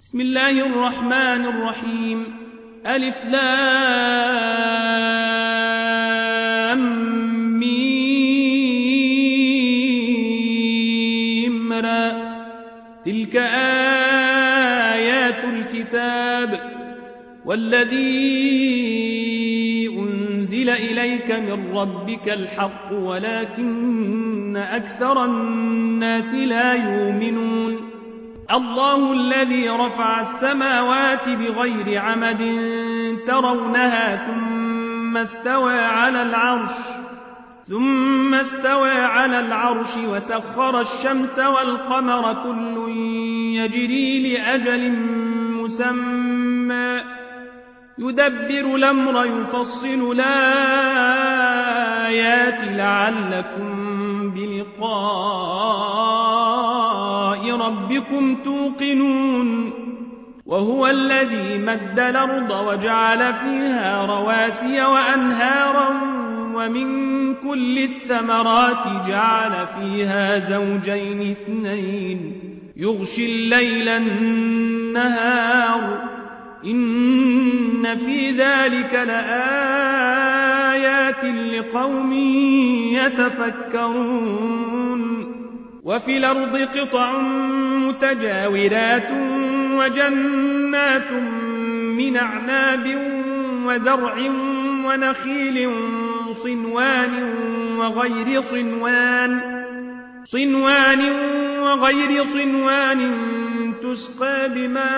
بسم الله الرحمن الرحيم ألف لام ميم را تلك آيات الكتاب والذي أنزل إليك من ربك الحق ولكن أكثر الناس لا يؤمنون الله الذي رفع السماوات بغير عمد ترونها ثم استوى على العرش وسخر الشمس والقمر كل يجري لأجل مسمى يدبر الأمر يفصل الآيات لعلكم بلقاء ربكم توقنون وهو الذي مد الأرض وجعل فيها رواسي وأنهارا ومن كل الثمرات جعل فيها زوجين اثنين يغشي الليل النهار إن في ذلك لآيات لقوم يتفكرون وفي الأرض قطع متجاورات وجنات من أعناب وزرع ونخيل صنوان وغير صنوان تسقى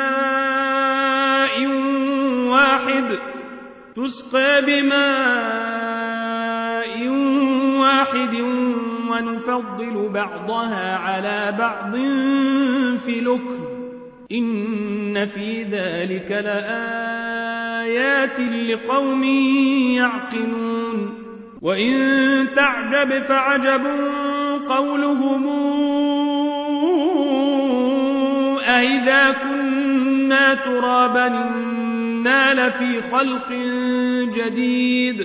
بماء واحد ونفضل بعضها على بعض في الأكل إن في ذلك لآيات لقوم يعقلون وإن تعجب فعجب قولهم أإذا كنا ترابا إنا لفي خلق جديد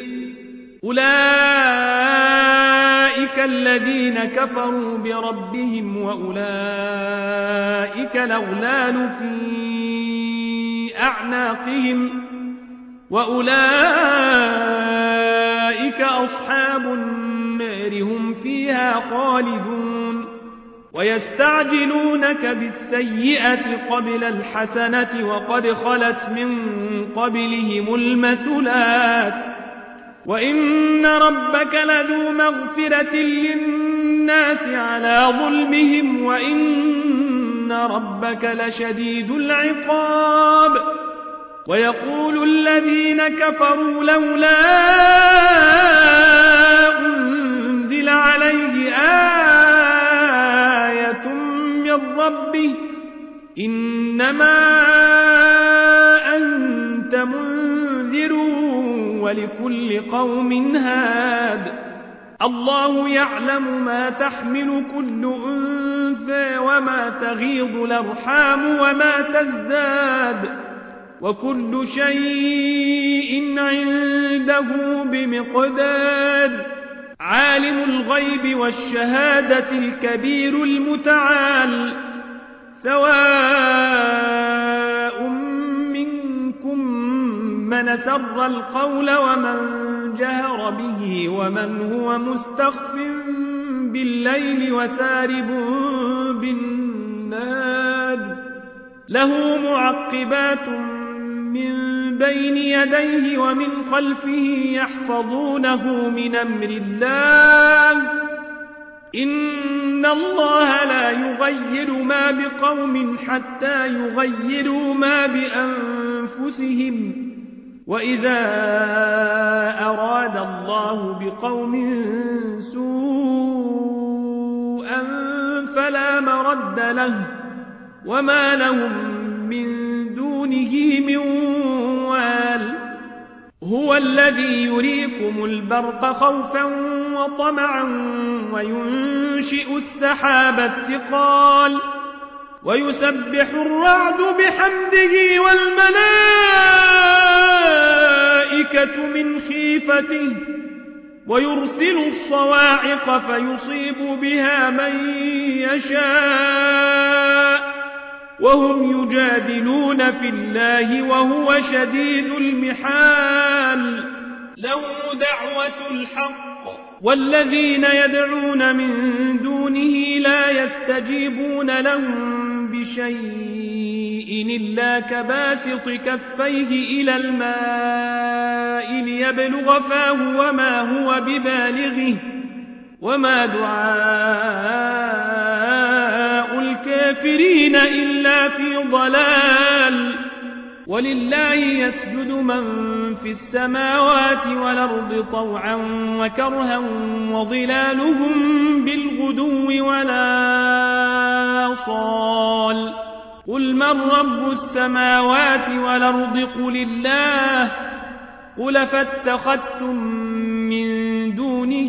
أولئك الذين كفروا بربهم وأولئك الأغلال في أعناقهم وأولئك أصحاب النار هم فيها خالدون ويستعجلونك بالسيئة قبل الحسنة وقد خلت من قبلهم المثلات وإن ربك لذو مغفرة للناس على ظلمهم وإن ربك لشديد العقاب ويقول الذين كفروا لولا أنزل عليه آية من ربه إنما أنت منذر ولكل قوم هاد الله يعلم ما تحمل كل أنثى وما تغيض الأرحام وما تزداد وكل شيء عنده بمقدار عالم الغيب والشهادة الكبير المتعال سواء منكم من سر القول ومن جهر به ومن هو مستخف بالليل وسارب بالنهار له معقبات من بين يديه ومن خلفه يحفظونه من أمر الله إن الله لا يغير ما بقوم حتى يغيروا ما بأنفسهم وإذا أراد الله بقوم سوءا فلا مرد له وما لهم من دونه من وال هو الذي يريكم البرق خوفا وطمعا وينشئ السحاب الثقال ويسبح الرعد بحمده والملائكة من خيفته ويرسل الصواعق فيصيب بها من يشاء وهم يجادلون في الله وهو شديد المحال له دعوة الحق والذين يدعون من دونه لا يستجيبون لهم بشيء إلا كباسط كفيه إلى الماء ليبلغ فاه وما هو ببالغه وما دعاء الكافرين إلا في ضلال ولله يسجد من في السماوات والأرض طوعا وكرها وظلالهم بالغدو ولا صال قل من رب السماوات والأرض قل الله قل فاتخذتم من دونه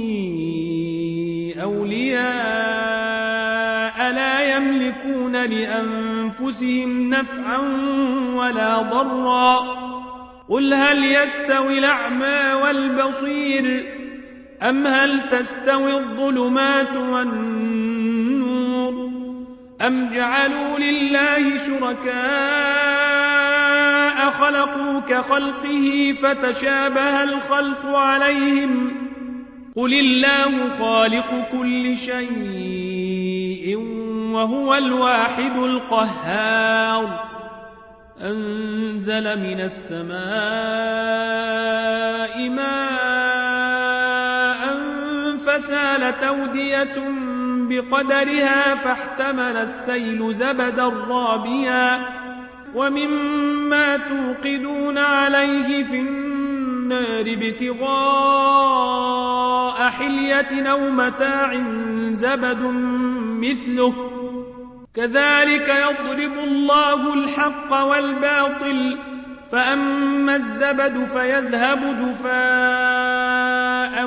أولياء لا يملكون لأنفسهم نفعا ولا ضرا قل هل يستوي الأعمى والبصير أم هل تستوي الظلمات والنور أم جعلوا لله شركاء خلقوا كخلقه فتشابه الخلق عليهم قل الله خالق كل شيء وهو الواحد القهار أنزل من السماء ماء فسالت أودية بقدرها فاحتمل السيل زبدا رابيا ومما توقدون عليه في النار ابتغاء حلية أو متاع زبد مثله كذلك يضرب الله الحق والباطل فأما الزبد فيذهب جفاء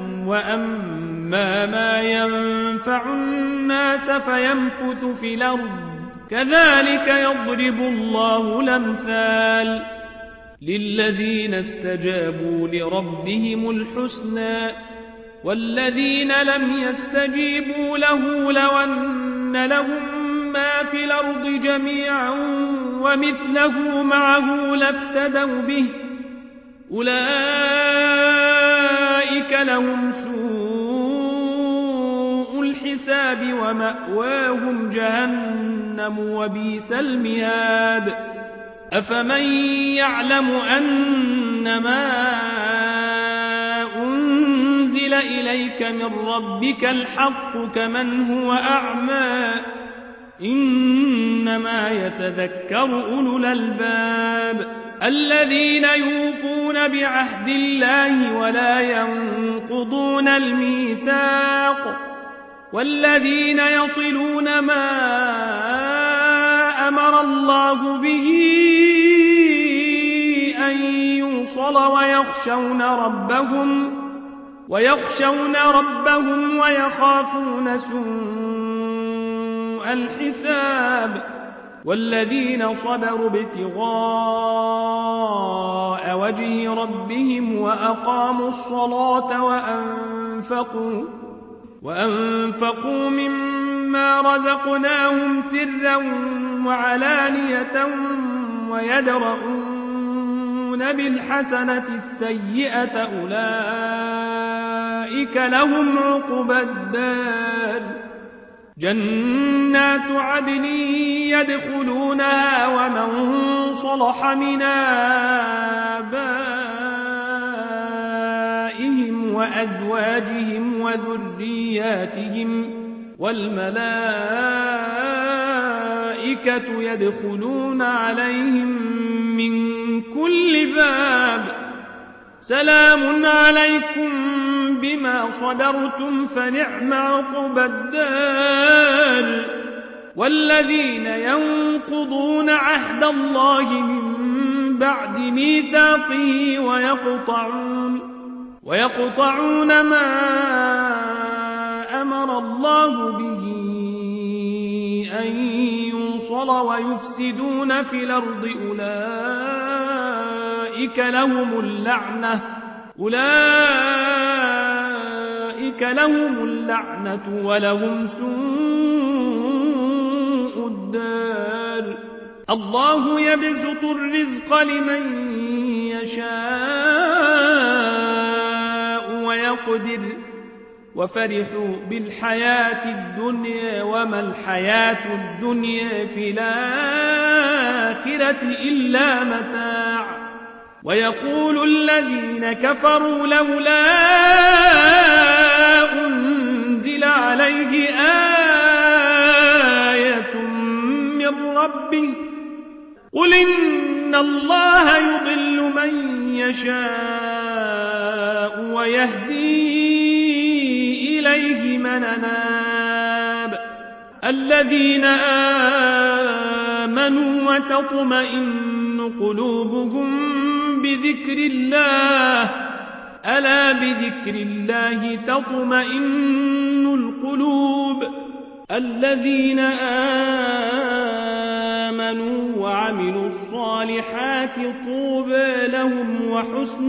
وأما ما ينفع الناس فيمكث في الأرض كذلك يضرب الله الأمثال للذين استجابوا لربهم الحسنى والذين لم يستجيبوا له لو أن لهم ما في الأرض جميعا ومثله معه لافتدوا به أولئك لهم سوء الحساب ومأواهم جهنم وبئس المهاد أفمن يعلم أنما أنزل إليك من ربك الحق كمن هو أعمى إنما يتذكر أولو الألباب الذين يوفون بعهد الله ولا ينقضون الميثاق والذين يصلون ما أمر الله به أن يوصل ويخشون ربهم ويخافون سوء الحساب والذين صبروا ابتغاء وجه ربهم وأقاموا الصلاة وأنفقوا مما رزقناهم سرا وعلانية ويدرؤون بالحسنة السيئة أولئك لهم عقبى الدار جنات عدن يدخلونها ومن صلح من آبائهم وأزواجهم وذرياتهم والملائكة يدخلون عليهم من كل باب سلام عليكم بما صبرتم فنعم عقبى الدار والذين ينقضون عهد الله من بعد ميثاقه ويقطعون ما أمر الله به أن يوصل ويفسدون في الأرض أولئك لهم اللعنة ولهم سوء الدار الله يبسط الرزق لمن يشاء ويقدر وفرحوا بالحياة الدنيا وما الحياة الدنيا في الآخرة إلا متاع ويقول الذين كفروا لولا أنزل عليه آية من ربه قل إن الله يضل من يشاء ويهدي إليه من أناب الذين آمنوا وتطمئن قلوبهم بذكر الله ألا بذكر الله تطمئن القلوب الذين آمنوا وعملوا الصالحات طوبى لهم وحسن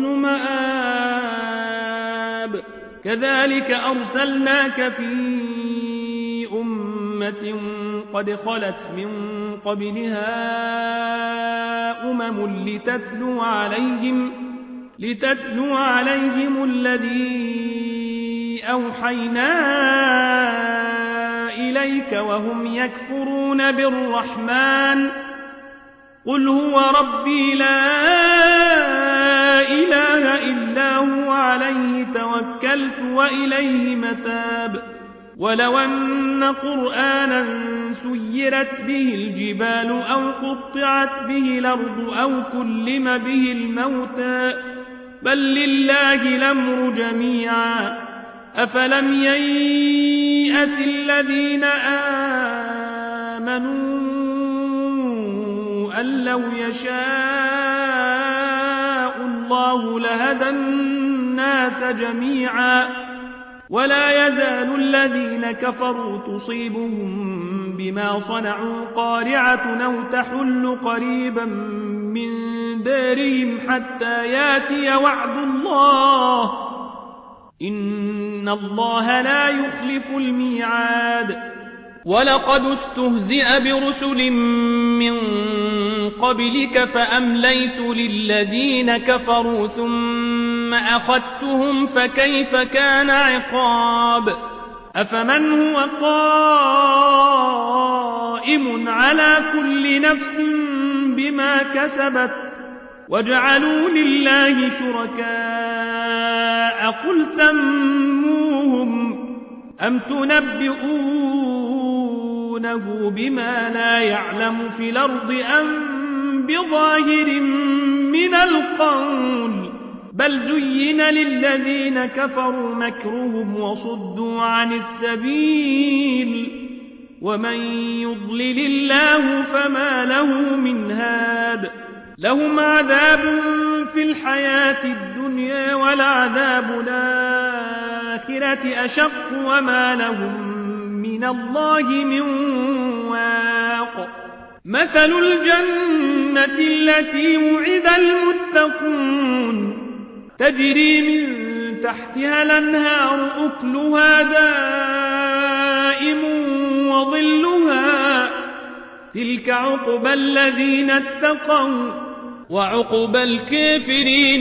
مآب كذلك أرسلناك في أمة قد خلت من قبلها لتتلو عليهم الذي أوحينا إليك وهم يكفرون بالرحمن قل هو ربي لا إله إلا هو عليه توكلت وإليه متاب ولو أن قرآنا سيرت به الجبال أو قطعت به الأرض أو كلم به الموتى بل لله الأمر جميعا أفلم ييأس الذين آمنوا أن لو يشاء الله لهدى الناس جميعا ولا يزال الذين كفروا تصيبهم بما صنعوا قارعة أو تحل قريبا من دارهم حتى ياتي وعد الله إن الله لا يخلف الميعاد ولقد استهزئ برسل من قبلك فأمليت للذين كفروا ثم أخذتهم فكيف كان عقاب أفمن هو قائم على كل نفس بما كسبت وجعلوا لله شركاء قل سموهم أم تنبئونه بما لا يعلم في الأرض أم بظاهر من القول بل زين للذين كفروا مكرهم وصدوا عن السبيل ومن يضلل الله فما له من هاد لهم عذاب في الحياة الدنيا ولعذاب الآخرة أشق وما لهم من الله من واق مثل الجنة التي وعد المتقون تجري من تحتها الأنهار أكلها دائم وظلها تلك عقبى الذين اتقوا وعقبى الكافرين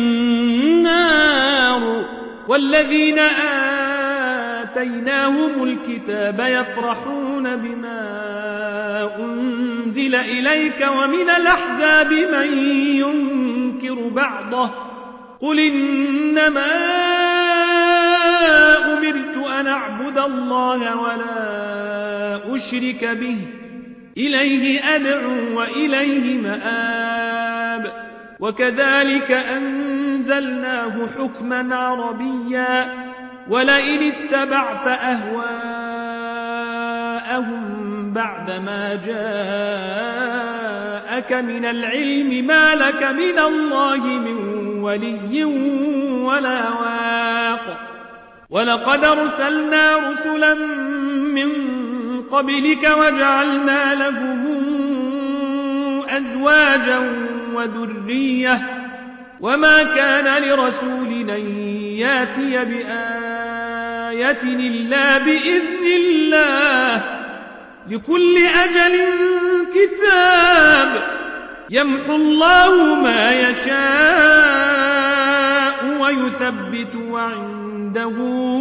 النار والذين آتيناهم الكتاب يفرحون بما أنزل إليك ومن الأحزاب من ينكر بعضه قل إنما أمرت أن أعبد الله ولا أشرك به إليه أدعو وإليه مآب وكذلك أنزلناه حكما عربيا ولئن اتبعت أهواءهم بعدما جاءك من العلم ما لك من الله من ولي ولا واق ولقد أرسلنا رسلا من قبلك وجعلنا لهم أزواجا وذرية وما كان لرسول أن ياتي بآية إلا بإذن الله لكل أجل الكتاب يمحو الله ما يشاء ويثبت وعنده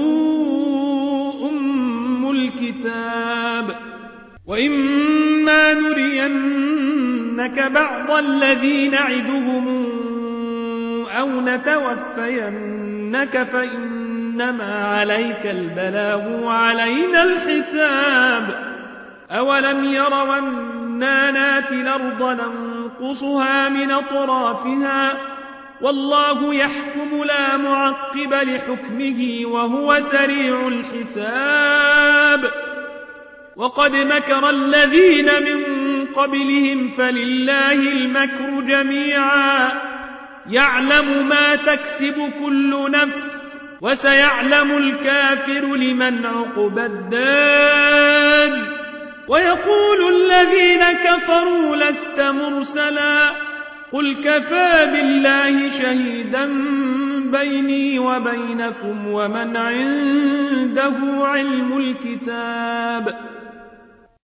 أم الكتاب وإما نرينك بعض الذي نعدهم أو نتوفينك فإنما عليك البلاغ وعلينا الحساب أولم يروا أنا ناتي الأرض ننقصها من أطرافها والله يحكم لا معقب لحكمه وهو سريع الحساب وقد مكر الذين من قبلهم فلله المكر جميعا يعلم ما تكسب كل نفس وسيعلم الكافر لمن عقبى الدار ويقول الذين كفروا لست مرسلا قل كفى بالله شهيدا بيني وبينكم ومن عنده علم الكتاب